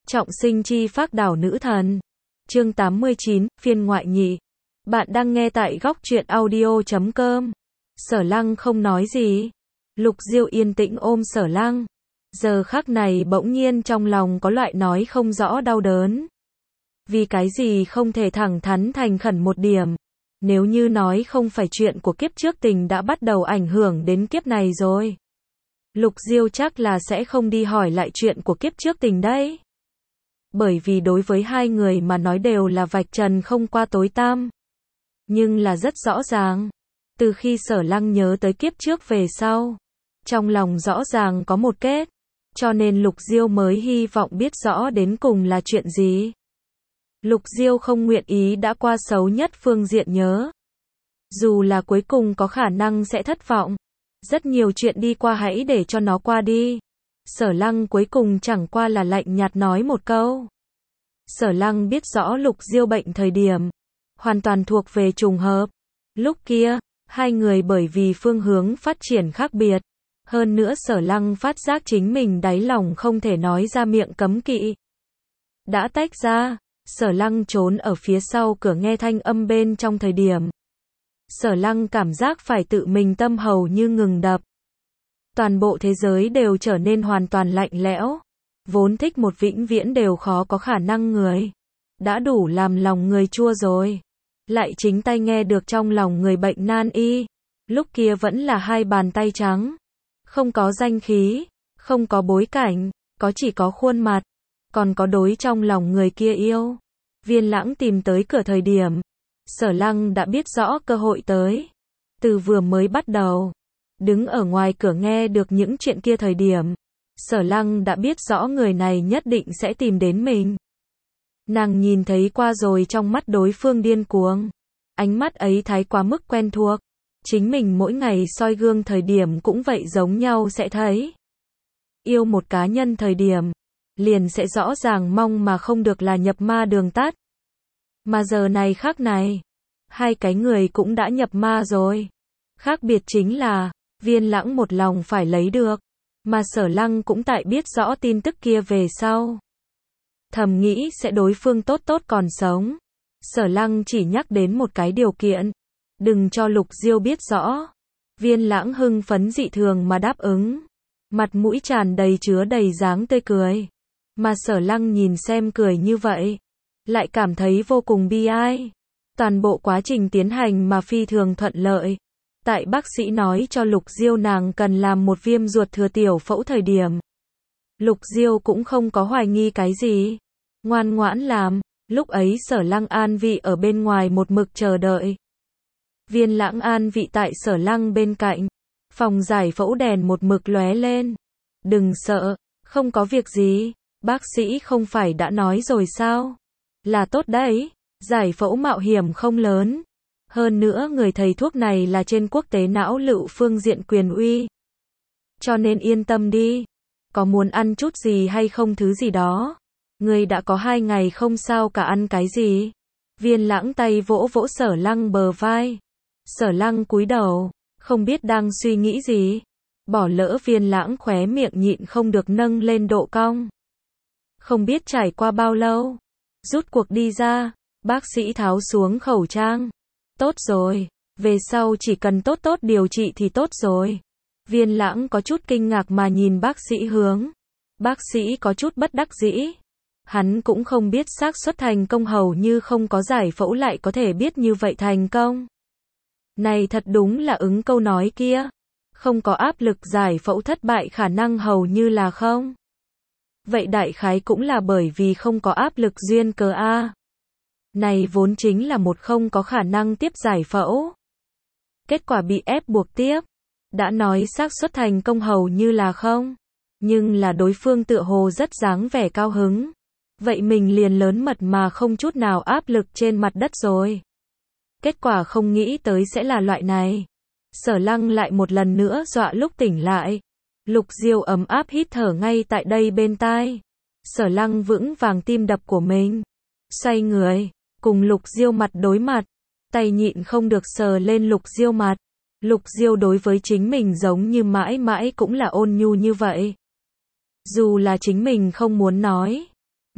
Trọng sinh chi phác đảo nữ thần. Chương 89, phiên ngoại nhị. Bạn đang nghe tại góc truyện audio.com. Sở Lăng không nói gì. Lục Diêu yên tĩnh ôm Sở Lăng. Giờ khắc này bỗng nhiên trong lòng có loại nói không rõ đau đớn. Vì cái gì không thể thẳng thắn thành khẩn một điểm. Nếu như nói không phải chuyện của kiếp trước tình đã bắt đầu ảnh hưởng đến kiếp này rồi. Lục Diêu chắc là sẽ không đi hỏi lại chuyện của kiếp trước tình đấy. Bởi vì đối với hai người mà nói đều là vạch trần không qua tối tăm. Nhưng là rất rõ ràng. Từ khi Sở Lăng nhớ tới kiếp trước về sau. Trong lòng rõ ràng có một kết. Cho nên Lục Diêu mới hy vọng biết rõ đến cùng là chuyện gì. Lục Diêu không nguyện ý đã qua xấu nhất phương diện nhớ. Dù là cuối cùng có khả năng sẽ thất vọng. Rất nhiều chuyện đi qua hãy để cho nó qua đi. Sở Lăng cuối cùng chẳng qua là lạnh nhạt nói một câu. Sở Lăng biết rõ Lục Diêu bệnh thời điểm. Hoàn toàn thuộc về trùng hợp. Lúc kia, hai người bởi vì phương hướng phát triển khác biệt. Hơn nữa Sở Lăng phát giác chính mình đáy lòng không thể nói ra miệng cấm kỵ. Đã tách ra, Sở Lăng trốn ở phía sau cửa nghe thanh âm bên trong thời điểm. Sở Lăng cảm giác phải tự mình tâm hầu như ngừng đập. Toàn bộ thế giới đều trở nên hoàn toàn lạnh lẽo. Vốn thích một vĩnh viễn đều khó có khả năng người. Đã đủ làm lòng người chua rồi. Lại chính tay nghe được trong lòng người bệnh nan y. Lúc kia vẫn là hai bàn tay trắng. Không có danh khí, không có bối cảnh, chỉ có khuôn mặt. Còn có đối trong lòng người kia yêu. Viên Lãng tìm tới cửa thời điểm. Sở Lăng đã biết rõ cơ hội tới. Từ vừa mới bắt đầu. Đứng ở ngoài cửa nghe được những chuyện kia thời điểm. Sở Lăng đã biết rõ người này nhất định sẽ tìm đến mình. Nàng nhìn thấy qua rồi trong mắt đối phương điên cuồng. Ánh mắt ấy thái quá mức quen thuộc. Chính mình mỗi ngày soi gương thời điểm cũng vậy giống nhau sẽ thấy. Yêu một cá nhân thời điểm. Liền sẽ rõ ràng mong mà không được là nhập ma đường tắt. Mà giờ này khác này. Hai cái người cũng đã nhập ma rồi. Khác biệt chính là. Viên Lãng một lòng phải lấy được. Mà Sở Lăng cũng tại biết rõ tin tức kia về sau. Thầm nghĩ sẽ đối phương tốt còn sống. Sở Lăng chỉ nhắc đến một cái điều kiện. Đừng cho Lục Diêu biết rõ. Viên Lãng hưng phấn dị thường mà đáp ứng. Mặt mũi tràn đầy chứa đầy dáng tươi cười. Mà Sở Lăng nhìn xem cười như vậy. Lại cảm thấy vô cùng bi ai. Toàn bộ quá trình tiến hành mà phi thường thuận lợi. Tại bác sĩ nói cho Lục Diêu nàng cần làm một viêm ruột thừa tiểu phẫu thời điểm. Lục Diêu cũng không có hoài nghi cái gì. Ngoan ngoãn làm. Lúc ấy Sở Lăng an vị ở bên ngoài một mực chờ đợi. Viên Lãng an vị tại Sở Lăng bên cạnh. Phòng giải phẫu đèn một mực lóe lên. Đừng sợ, không có việc gì. Bác sĩ không phải đã nói rồi sao? Là tốt đấy. Giải phẫu mạo hiểm không lớn. Hơn nữa người thầy thuốc này là trên quốc tế não lựu phương diện quyền uy. Cho nên yên tâm đi. Có muốn ăn chút gì hay không thứ gì đó. Người đã có 2 ngày không sao cả ăn cái gì. Viên Lãng tay vỗ vỗ Sở Lăng bờ vai. Sở Lăng cúi đầu. Không biết đang suy nghĩ gì. Bỏ lỡ Viên Lãng khóe miệng nhịn không được nâng lên độ cong. Không biết trải qua bao lâu. Rút cuộc đi ra. Bác sĩ tháo xuống khẩu trang. Tốt rồi, về sau chỉ cần tốt điều trị thì tốt rồi. Viên Lãng có chút kinh ngạc mà nhìn bác sĩ Hướng. Bác sĩ có chút bất đắc dĩ. Hắn cũng không biết xác suất thành công hầu như không có giải phẫu lại có thể biết như vậy thành công. Này thật đúng là ứng câu nói kia. Không có áp lực giải phẫu thất bại khả năng hầu như là không. Vậy đại khái cũng là bởi vì không có áp lực duyên cớ a. Này vốn chính là một không có khả năng tiếp giải phẫu. Kết quả bị ép buộc tiếp. Đã nói xác suất thành công hầu như là không. Nhưng là đối phương tựa hồ rất dáng vẻ cao hứng. Vậy mình liền lớn mật mà không chút nào áp lực trên mặt đất rồi. Kết quả không nghĩ tới sẽ là loại này. Sở Lăng lại một lần nữa dọa lúc tỉnh lại. Lục Diêu ấm áp hít thở ngay tại đây bên tai. Sở Lăng vững vàng tim đập của mình. Xoay người. Cùng Lục Diêu mặt đối mặt. Tay nhịn không được sờ lên Lục Diêu mặt. Lục Diêu đối với chính mình giống như mãi mãi cũng là ôn nhu như vậy. Dù là chính mình không muốn nói.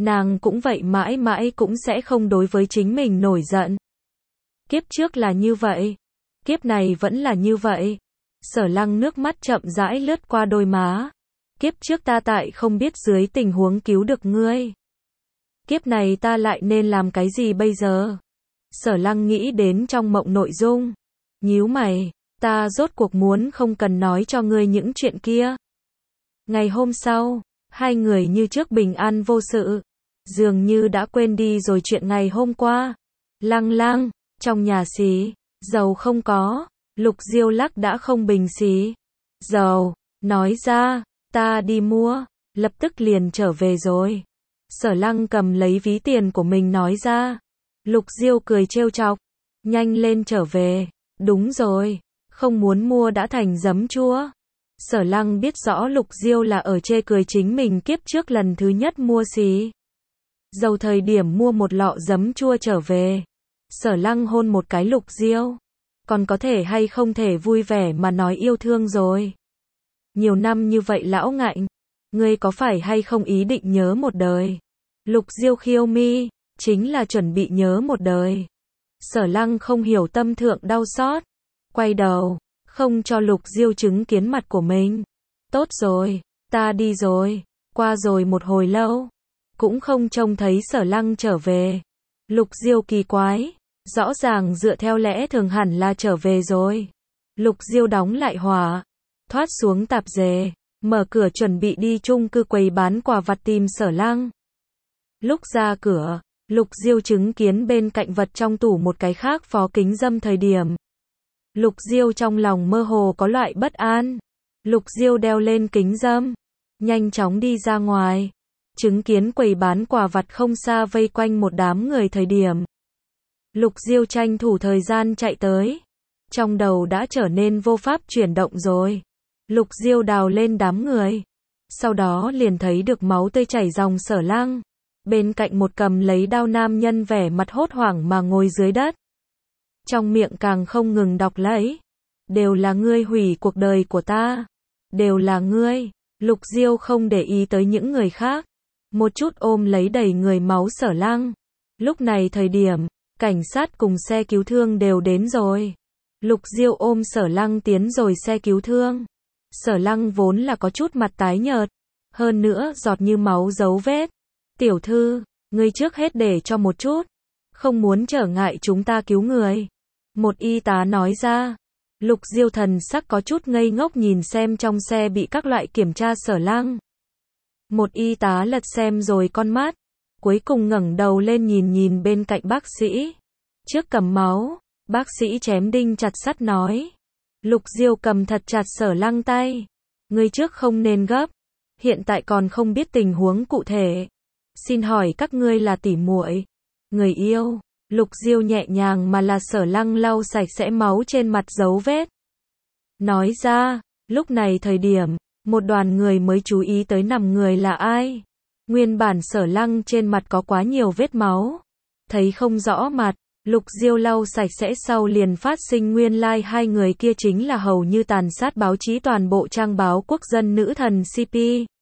Nàng cũng vậy, mãi mãi cũng sẽ không đối với chính mình nổi giận. Kiếp trước là như vậy, kiếp này vẫn là như vậy. Sở Lăng nước mắt chậm rãi lướt qua đôi má. Kiếp trước ta tại không biết dưới tình huống cứu được ngươi. Kiếp này ta lại nên làm cái gì bây giờ? Sở Lăng nghĩ đến trong mộng nội dung. Nhíu mày, ta rốt cuộc muốn không cần nói cho ngươi những chuyện kia. Ngày hôm sau, hai người như trước bình an vô sự. Dường như đã quên đi rồi chuyện ngày hôm qua. Lăng Lăng, trong nhà xí, dầu không có. Lục Diêu lắc đã không bình xí. Dầu, nói ra, ta đi mua, lập tức liền trở về rồi. Sở Lăng cầm lấy ví tiền của mình nói ra. Lục Diêu cười trêu chọc. Nhanh lên trở về. Đúng rồi, không muốn mua đã thành giấm chua. Sở Lăng biết rõ Lục Diêu là ở chê cười chính mình kiếp trước lần thứ nhất mua xí dầu thời điểm mua một lọ giấm chua trở về. Sở Lăng hôn một cái Lục Diêu. Còn có thể hay không thể vui vẻ mà nói yêu thương rồi. Nhiều năm như vậy lão ngạnh, ngươi có phải hay không ý định nhớ một đời? Lục Diêu khiêu mi, chính là chuẩn bị nhớ một đời. Sở Lăng không hiểu tâm thượng đau xót, quay đầu, không cho Lục Diêu chứng kiến mặt của mình. Tốt rồi, ta đi rồi. Qua rồi một hồi lâu, cũng không trông thấy Sở Lăng trở về. Lục Diêu kỳ quái, rõ ràng dựa theo lẽ thường hẳn là trở về rồi. Lục Diêu đóng lại hỏa, thoát xuống tạp dề, mở cửa chuẩn bị đi chung cư quầy bán quà vặt tìm Sở Lăng. Lúc ra cửa, Lục Diêu chứng kiến bên cạnh vật trong tủ một cái khác phó kính dâm thời điểm. Lục Diêu trong lòng mơ hồ có loại bất an. Lục Diêu đeo lên kính dâm, nhanh chóng đi ra ngoài. Chứng kiến quầy bán quà vặt không xa vây quanh một đám người thời điểm. Lục Diêu tranh thủ thời gian chạy tới. Trong đầu đã trở nên vô pháp chuyển động rồi. Lục Diêu đào lên đám người. Sau đó liền thấy được máu tươi chảy ròng Sở Lăng. Bên cạnh một cầm lấy đao nam nhân vẻ mặt hốt hoảng mà ngồi dưới đất. Trong miệng càng không ngừng đọc lấy. Đều là ngươi hủy cuộc đời của ta. Đều là ngươi. Lục Diêu không để ý tới những người khác. Một chút ôm lấy đầy người máu Sở Lăng. Lúc này thời điểm, cảnh sát cùng xe cứu thương đều đến rồi. Lục Diêu ôm Sở Lăng tiến rồi xe cứu thương. Sở Lăng vốn là có chút mặt tái nhợt. Hơn nữa giọt như máu dấu vết. Tiểu thư, ngươi trước hết để cho một chút. Không muốn trở ngại chúng ta cứu người. Một y tá nói ra. Lục Diêu thần sắc có chút ngây ngốc nhìn xem trong xe bị các loại kiểm tra Sở Lăng. Một y tá lật xem rồi con mắt. Cuối cùng ngẩng đầu lên nhìn nhìn bên cạnh bác sĩ. Trước cầm máu, bác sĩ chém đinh chặt sắt nói. Lục Diêu cầm thật chặt Sở Lăng tay. Ngươi trước không nên gấp. Hiện tại còn không biết tình huống cụ thể. Xin hỏi các ngươi là tỉ muội, người yêu? Lục Diêu nhẹ nhàng mà là Sở Lăng lau sạch sẽ máu trên mặt dấu vết. Nói ra, lúc này thời điểm, một đoàn người mới chú ý tới nằm người là ai. Nguyên bản Sở Lăng trên mặt có quá nhiều vết máu. Thấy không rõ mặt, Lục Diêu lau sạch sẽ sau liền phát sinh nguyên lai hai người kia chính là hầu như tàn sát báo chí toàn bộ trang báo quốc dân nữ thần CP.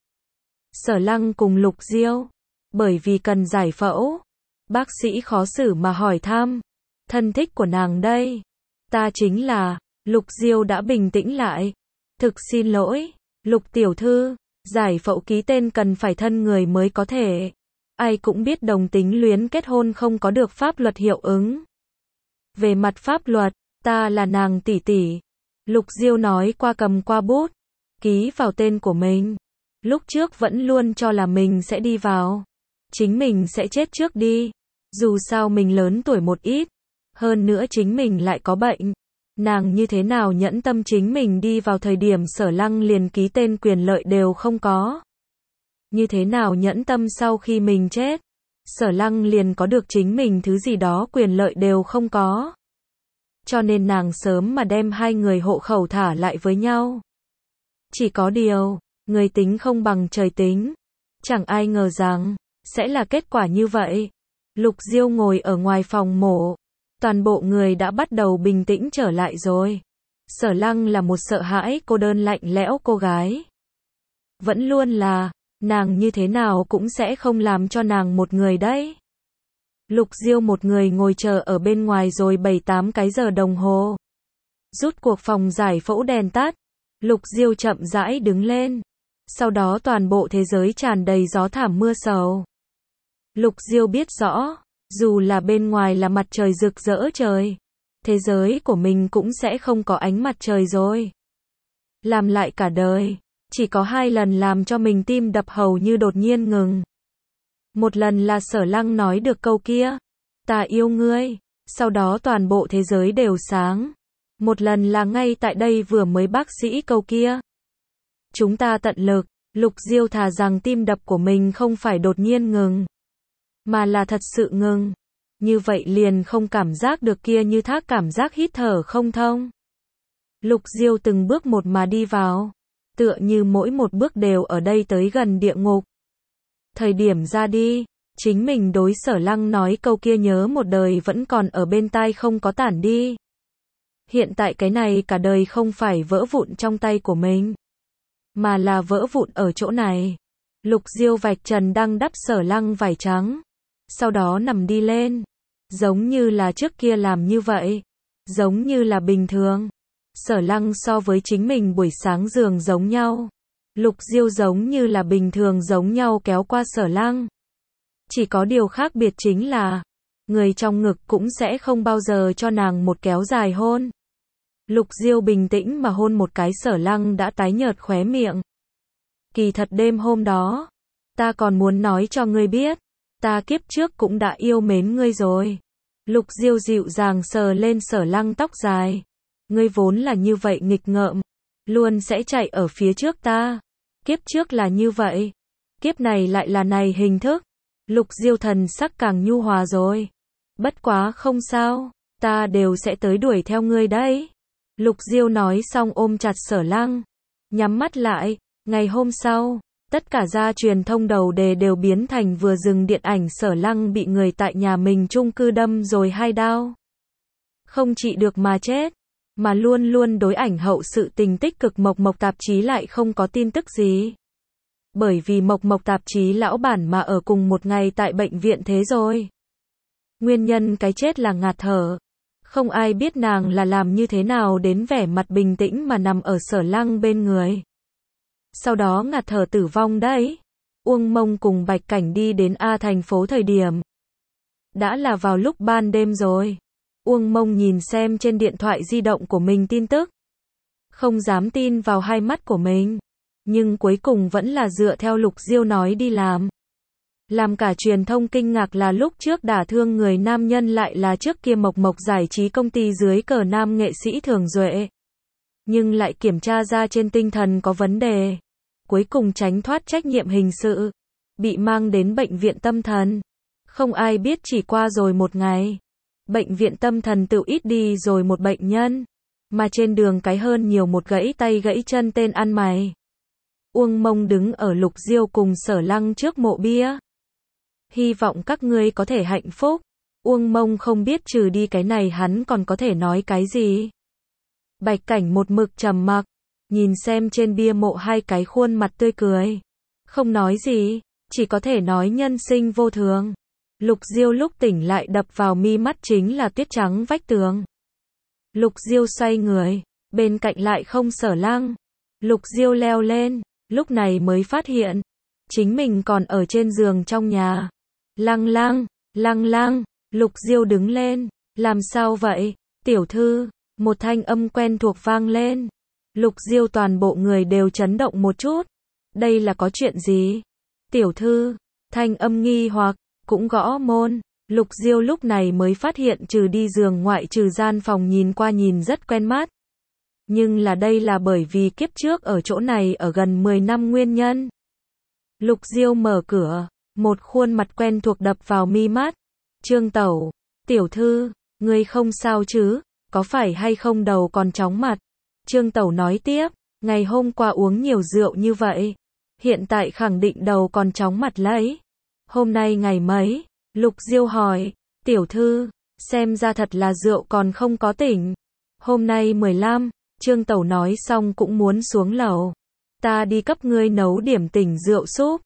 Sở Lăng cùng Lục Diêu. Bởi vì cần giải phẫu. Bác sĩ khó xử mà hỏi thăm. Thân thích của nàng đây. Ta chính là. Lục Diêu đã bình tĩnh lại. Thực xin lỗi. Lục tiểu thư. Giải phẫu ký tên cần phải thân người mới có thể. Ai cũng biết đồng tính luyến kết hôn không có được pháp luật hiệu ứng. Về mặt pháp luật, ta là nàng tỷ tỷ. Lục Diêu nói qua cầm qua bút. Ký vào tên của mình. Lúc trước vẫn luôn cho là mình sẽ đi vào. Chính mình sẽ chết trước đi. Dù sao mình lớn tuổi một ít. Hơn nữa chính mình lại có bệnh. Nàng như thế nào nhẫn tâm chính mình đi vào thời điểm Sở Lăng liền ký tên quyền lợi đều không có. Như thế nào nhẫn tâm sau khi mình chết. Sở Lăng liền có được chính mình thứ gì đó quyền lợi đều không có. Cho nên nàng sớm mà đem hai người hộ khẩu thả lại với nhau. Chỉ có điều, người tính không bằng trời tính. Chẳng ai ngờ rằng sẽ là kết quả như vậy. Lục Diêu ngồi ở ngoài phòng mổ. Toàn bộ người đã bắt đầu bình tĩnh trở lại rồi. Sở Lăng là một sợ hãi cô đơn lạnh lẽo cô gái. Vẫn luôn là. Nàng như thế nào cũng sẽ không làm cho nàng một người đấy. Lục Diêu một người ngồi chờ ở bên ngoài rồi 7-8 cái giờ đồng hồ. Rút cuộc phòng giải phẫu đèn tắt, Lục Diêu chậm rãi đứng lên. Sau đó toàn bộ thế giới tràn đầy gió thảm mưa sầu. Lục Diêu biết rõ, dù là bên ngoài là mặt trời rực rỡ trời, thế giới của mình cũng sẽ không có ánh mặt trời rồi. Làm lại cả đời, chỉ có 2 lần làm cho mình tim đập hầu như đột nhiên ngừng. Một lần là Sở Lăng nói được câu kia, ta yêu ngươi, sau đó toàn bộ thế giới đều sáng. Một lần là ngay tại đây vừa mới bác sĩ câu kia. Chúng ta tận lực, Lục Diêu thà rằng tim đập của mình không phải đột nhiên ngừng, mà là thật sự ngừng. Như vậy liền không cảm giác được kia như thác cảm giác hít thở không thông. Lục Diêu từng bước một mà đi vào, tựa như mỗi một bước đều ở đây tới gần địa ngục. Thời điểm ra đi, chính mình đối Sở Lăng nói câu kia nhớ một đời vẫn còn ở bên tai không có tản đi. Hiện tại cái này cả đời không phải vỡ vụn trong tay của mình, mà là vỡ vụn ở chỗ này. Lục Diêu vạch trần đang đắp Sở Lăng vải trắng, sau đó nằm đi lên, giống như là trước kia làm như vậy, giống như là bình thường. Sở Lăng so với chính mình buổi sáng giường giống nhau. Lục Diêu giống như là bình thường giống nhau kéo qua Sở Lăng. Chỉ có điều khác biệt chính là, người trong ngực cũng sẽ không bao giờ cho nàng một kéo dài hôn. Lục Diêu bình tĩnh mà hôn một cái Sở Lăng đã tái nhợt khóe miệng. Kỳ thật đêm hôm đó, ta còn muốn nói cho ngươi biết, ta kiếp trước cũng đã yêu mến ngươi rồi. Lục Diêu dịu dàng sờ lên Sở Lăng tóc dài. Ngươi vốn là như vậy nghịch ngợm, luôn sẽ chạy ở phía trước ta. Kiếp trước là như vậy, kiếp này lại là này hình thức. Lục Diêu thần sắc càng nhu hòa rồi. Bất quá không sao, ta đều sẽ tới đuổi theo ngươi đấy. Lục Diêu nói xong ôm chặt Sở Lăng, nhắm mắt lại. Ngày hôm sau, tất cả gia truyền thông đầu đề đều biến thành vừa dừng điện ảnh Sở Lăng bị người tại nhà mình chung cư đâm rồi 2 đao. Không trị được mà chết, mà luôn luôn đối ảnh hậu sự tình tích cực Mộc Mộc tạp chí lại không có tin tức gì. Bởi vì Mộc Mộc tạp chí lão bản mà ở cùng một ngày tại bệnh viện thế rồi. Nguyên nhân cái chết là ngạt thở. Không ai biết nàng là làm như thế nào đến vẻ mặt bình tĩnh mà nằm ở Sở Lăng bên người. Sau đó ngạt thở tử vong đấy. Uông Mông cùng Bạch Cảnh đi đến A thành phố thời điểm. Đã là vào lúc ban đêm rồi. Uông Mông nhìn xem trên điện thoại di động của mình tin tức. Không dám tin vào hai mắt của mình. Nhưng cuối cùng vẫn là dựa theo Lục Diêu nói đi làm. Làm cả truyền thông kinh ngạc là lúc trước đả thương người nam nhân lại là trước kia Mộc Mộc giải trí công ty dưới cờ nam nghệ sĩ Thường Duệ. Nhưng lại kiểm tra ra trên tinh thần có vấn đề. Cuối cùng tránh thoát trách nhiệm hình sự. Bị mang đến bệnh viện tâm thần. Không ai biết chỉ qua rồi một ngày. Bệnh viện tâm thần tự ít đi rồi một bệnh nhân. Mà trên đường cái hơn nhiều một gãy tay gãy chân tên ăn mày. Uông Mông đứng ở Lục Diêu cùng Sở Lăng trước mộ bia. Hy vọng các ngươi có thể hạnh phúc. Uông Mông không biết trừ đi cái này hắn còn có thể nói cái gì. Bạch Cảnh một mực trầm mặc, nhìn xem trên bia mộ 2 cái khuôn mặt tươi cười. Không nói gì, chỉ có thể nói nhân sinh vô thường. Lục Diêu lúc tỉnh lại đập vào mi mắt chính là tuyết trắng vách tường. Lục Diêu xoay người, bên cạnh lại không Sở Lăng. Lục Diêu leo lên, lúc này mới phát hiện, chính mình còn ở trên giường trong nhà. Lăng Lăng, Lăng Lăng, Lục Diêu đứng lên, làm sao vậy, tiểu thư, một thanh âm quen thuộc vang lên. Lục Diêu toàn bộ người đều chấn động một chút. Đây là có chuyện gì? Tiểu thư, thanh âm nghi hoặc, cũng gõ môn. Lục Diêu lúc này mới phát hiện trừ đi giường ngoại trừ gian phòng nhìn qua nhìn rất quen mắt. Nhưng là đây là bởi vì kiếp trước ở chỗ này ở gần 10 năm nguyên nhân. Lục Diêu mở cửa, một khuôn mặt quen thuộc đập vào mi mắt. Trương Tẩu, tiểu thư, ngươi không sao chứ, có phải hay không đầu còn chóng mặt? Trương Tẩu nói tiếp, ngày hôm qua uống nhiều rượu như vậy, hiện tại khẳng định đầu còn chóng mặt lấy. Hôm nay ngày mấy? Lục Diêu hỏi, tiểu thư, xem ra thật là rượu còn không có tỉnh. Hôm nay 15, Trương Tẩu nói xong cũng muốn xuống lầu. Ta đi cấp ngươi nấu điểm tỉnh rượu súp.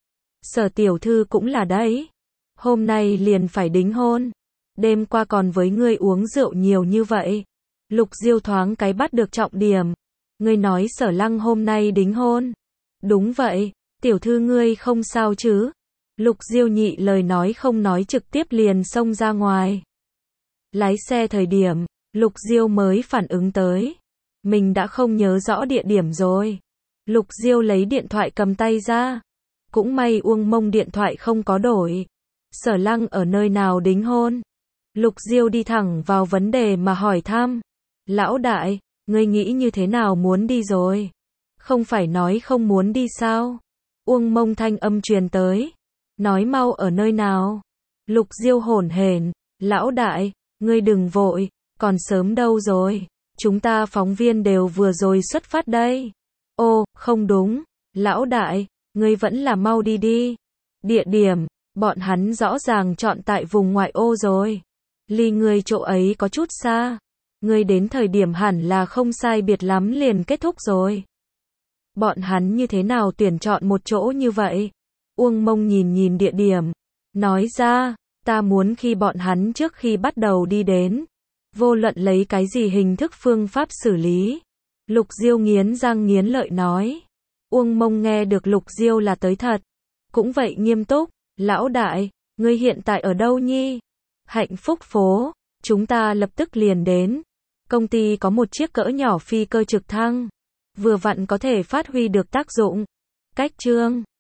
Sở tiểu thư cũng là đấy. Hôm nay liền phải đính hôn. Đêm qua còn với ngươi uống rượu nhiều như vậy. Lục Diêu thoáng cái bắt được trọng điểm. Ngươi nói Sở Lăng hôm nay đính hôn. Đúng vậy, tiểu thư ngươi không sao chứ? Lục Diêu nhị lời nói không nói trực tiếp liền xông ra ngoài. Lái xe thời điểm, Lục Diêu mới phản ứng tới. Mình đã không nhớ rõ địa điểm rồi. Lục Diêu lấy điện thoại cầm tay ra. Cũng may Uông Mông điện thoại không có đổi. Sở Lăng ở nơi nào đính hôn? Lục Diêu đi thẳng vào vấn đề mà hỏi thăm. Lão đại, ngươi nghĩ như thế nào muốn đi rồi? Không phải nói không muốn đi sao? Uông Mông thanh âm truyền tới. Nói mau ở nơi nào? Lục Diêu hổn hển. Lão đại, ngươi đừng vội, còn sớm đâu rồi. Chúng ta phóng viên đều vừa rồi xuất phát đây. Ô, không đúng. Lão đại, ngươi vẫn là mau đi đi. Địa điểm, bọn hắn rõ ràng chọn tại vùng ngoại ô rồi. Ly ngươi chỗ ấy có chút xa. Ngươi đến thời điểm hẳn là không sai biệt lắm liền kết thúc rồi. Bọn hắn như thế nào tuyển chọn một chỗ như vậy? Uông Mông nhìn nhìn địa điểm. Nói ra, ta muốn khi bọn hắn trước khi bắt đầu đi đến. Vô luận lấy cái gì hình thức phương pháp xử lý. Lục Diêu nghiến răng nghiến lợi nói. Uông Mông nghe được Lục Diêu là tới thật. Cũng vậy nghiêm túc. Lão đại, ngươi hiện tại ở đâu nhi? Hạnh Phúc phố. Chúng ta lập tức liền đến. Công ty có một chiếc cỡ nhỏ phi cơ trực thăng. Vừa vặn có thể phát huy được tác dụng. Cách chương